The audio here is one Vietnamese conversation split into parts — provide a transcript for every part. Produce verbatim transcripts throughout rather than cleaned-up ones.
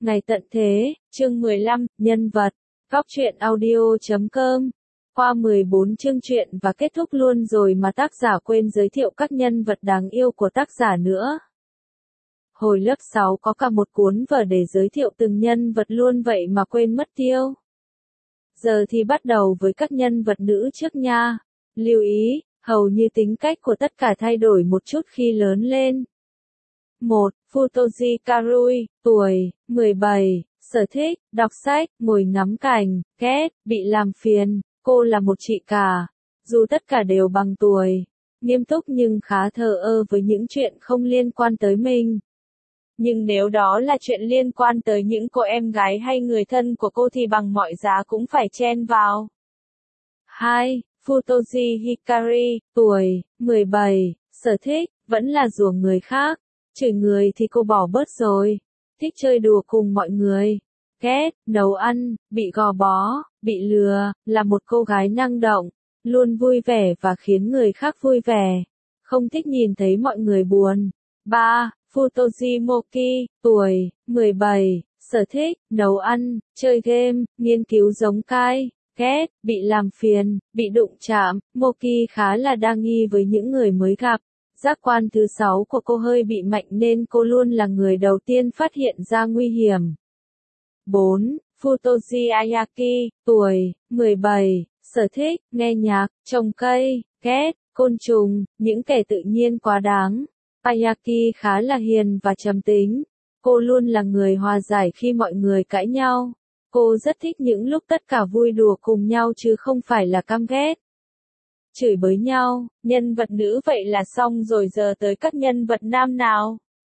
Ngày tận thế, chương mười lăm, nhân vật. Góc truyện audio chấm com. Qua mười bốn chương truyện và kết thúc luôn rồi mà tác giả quên giới thiệu các nhân vật đáng yêu của tác giả nữa. Hồi lớp sáu có cả một cuốn vở để giới thiệu từng nhân vật luôn vậy mà quên mất tiêu. Giờ thì bắt đầu với các nhân vật nữ trước nha. Lưu ý, hầu như tính cách của tất cả thay đổi một chút khi lớn lên. một. Futoshi Karui, tuổi, mười bảy, sở thích, đọc sách, ngồi ngắm cảnh, ghét, bị làm phiền, cô là một chị cả. Dù tất cả đều bằng tuổi, nghiêm túc nhưng khá thờ ơ với những chuyện không liên quan tới mình. Nhưng nếu đó là chuyện liên quan tới những cô em gái hay người thân của cô thì bằng mọi giá cũng phải chen vào. hai. Futoshi Hikari, tuổi, mười bảy, sở thích, vẫn là rủa người khác. Chửi người thì cô bỏ bớt rồi. Thích chơi đùa cùng mọi người. Ghét, nấu ăn, bị gò bó, bị lừa, là một cô gái năng động. Luôn vui vẻ và khiến người khác vui vẻ. Không thích nhìn thấy mọi người buồn. ba. Futoshi Moki, tuổi, mười bảy, sở thích, nấu ăn, chơi game, nghiên cứu giống cai. Ghét, bị làm phiền, bị đụng chạm. Moki khá là đa nghi với những người mới gặp. Giác quan thứ sáu của cô hơi bị mạnh nên cô luôn là người đầu tiên phát hiện ra nguy hiểm. bốn. Futoshi Ayaki, tuổi, mười bảy, sở thích, nghe nhạc, trồng cây, ghét, côn trùng, những kẻ tự nhiên quá đáng. Ayaki khá là hiền và trầm tính. Cô luôn là người hòa giải khi mọi người cãi nhau. Cô rất thích những lúc tất cả vui đùa cùng nhau chứ không phải là căm ghét. Chửi bới nhau, nhân vật nữ vậy là xong rồi, giờ tới các nhân vật nam nào.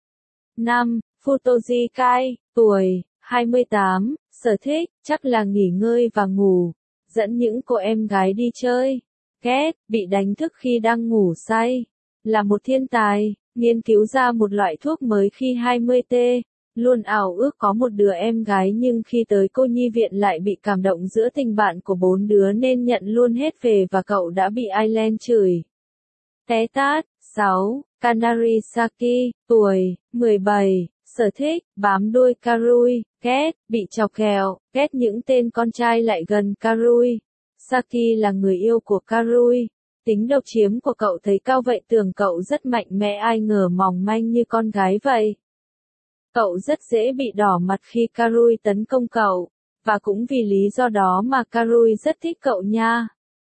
năm. Futoshi Kai, tuổi, hai mươi tám, sở thích, chắc là nghỉ ngơi và ngủ. Dẫn những cô em gái đi chơi. Ghét, bị đánh thức khi đang ngủ say. Là một thiên tài, nghiên cứu ra một loại thuốc mới khi hai mươi tuổi. Luôn ảo ước có một đứa em gái nhưng khi tới cô nhi viện lại bị cảm động giữa tình bạn của bốn đứa nên nhận luôn hết về và cậu đã bị Aileen chửi. Té tát. sáu. Kanari Saki, tuổi, mười bảy, sở thích, bám đuôi Karui, ghét, bị chọc ghẹo, ghét những tên con trai lại gần Karui. Saki là người yêu của Karui. Tính độc chiếm của cậu thấy cao vậy tưởng cậu rất mạnh mẽ, ai ngờ mỏng manh như con gái vậy. Cậu rất dễ bị đỏ mặt khi Karui tấn công cậu, và cũng vì lý do đó mà Karui rất thích cậu nha.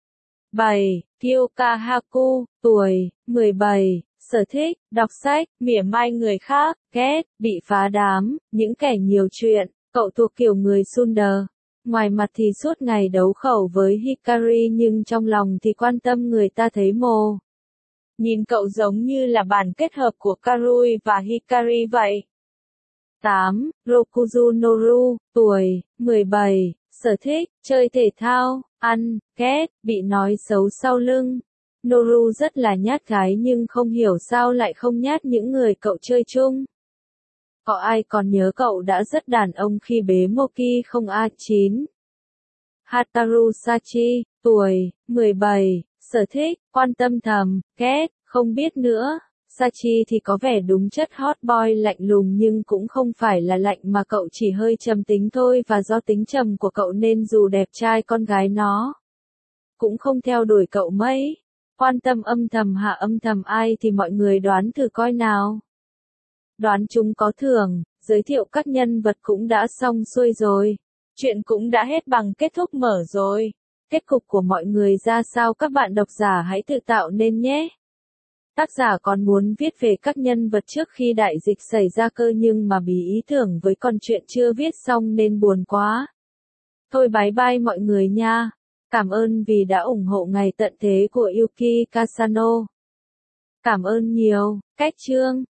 bảy. Kyoka Haku, tuổi, mười bảy, sở thích, đọc sách, mỉa mai người khác, ghét, bị phá đám, những kẻ nhiều chuyện. Cậu thuộc kiểu người Sunder. Ngoài mặt thì suốt ngày đấu khẩu với Hikari nhưng trong lòng thì quan tâm người ta thấy mồ. Nhìn cậu giống như là bản kết hợp của Karui và Hikari vậy. tám. Rokuju Noru, tuổi, mười bảy, sở thích, chơi thể thao, ăn, ghét, bị nói xấu sau lưng. Noru rất là nhát gái nhưng không hiểu sao lại không nhát những người cậu chơi chung. Có ai còn nhớ cậu đã rất đàn ông khi bế Moki không? A. chín. Hataru Sachi, tuổi, mười bảy, sở thích, quan tâm thầm, ghét, không biết nữa. Sachi thì có vẻ đúng chất hot boy lạnh lùng nhưng cũng không phải là lạnh mà cậu chỉ hơi trầm tính thôi, và do tính trầm của cậu nên dù đẹp trai con gái nó cũng không theo đuổi cậu mấy. Quan tâm âm thầm hạ âm thầm ai thì mọi người đoán thử coi nào. Đoán chúng có thưởng. Giới thiệu các nhân vật cũng đã xong xuôi rồi. Chuyện cũng đã hết bằng kết thúc mở rồi. Kết cục của mọi người ra sao các bạn độc giả hãy tự tạo nên nhé. Tác giả còn muốn viết về các nhân vật trước khi đại dịch xảy ra cơ nhưng mà bí ý tưởng với con chuyện chưa viết xong nên buồn quá. Thôi bye bye mọi người nha. Cảm ơn vì đã ủng hộ ngày tận thế của Yuki Kasano. Cảm ơn nhiều. Cách chương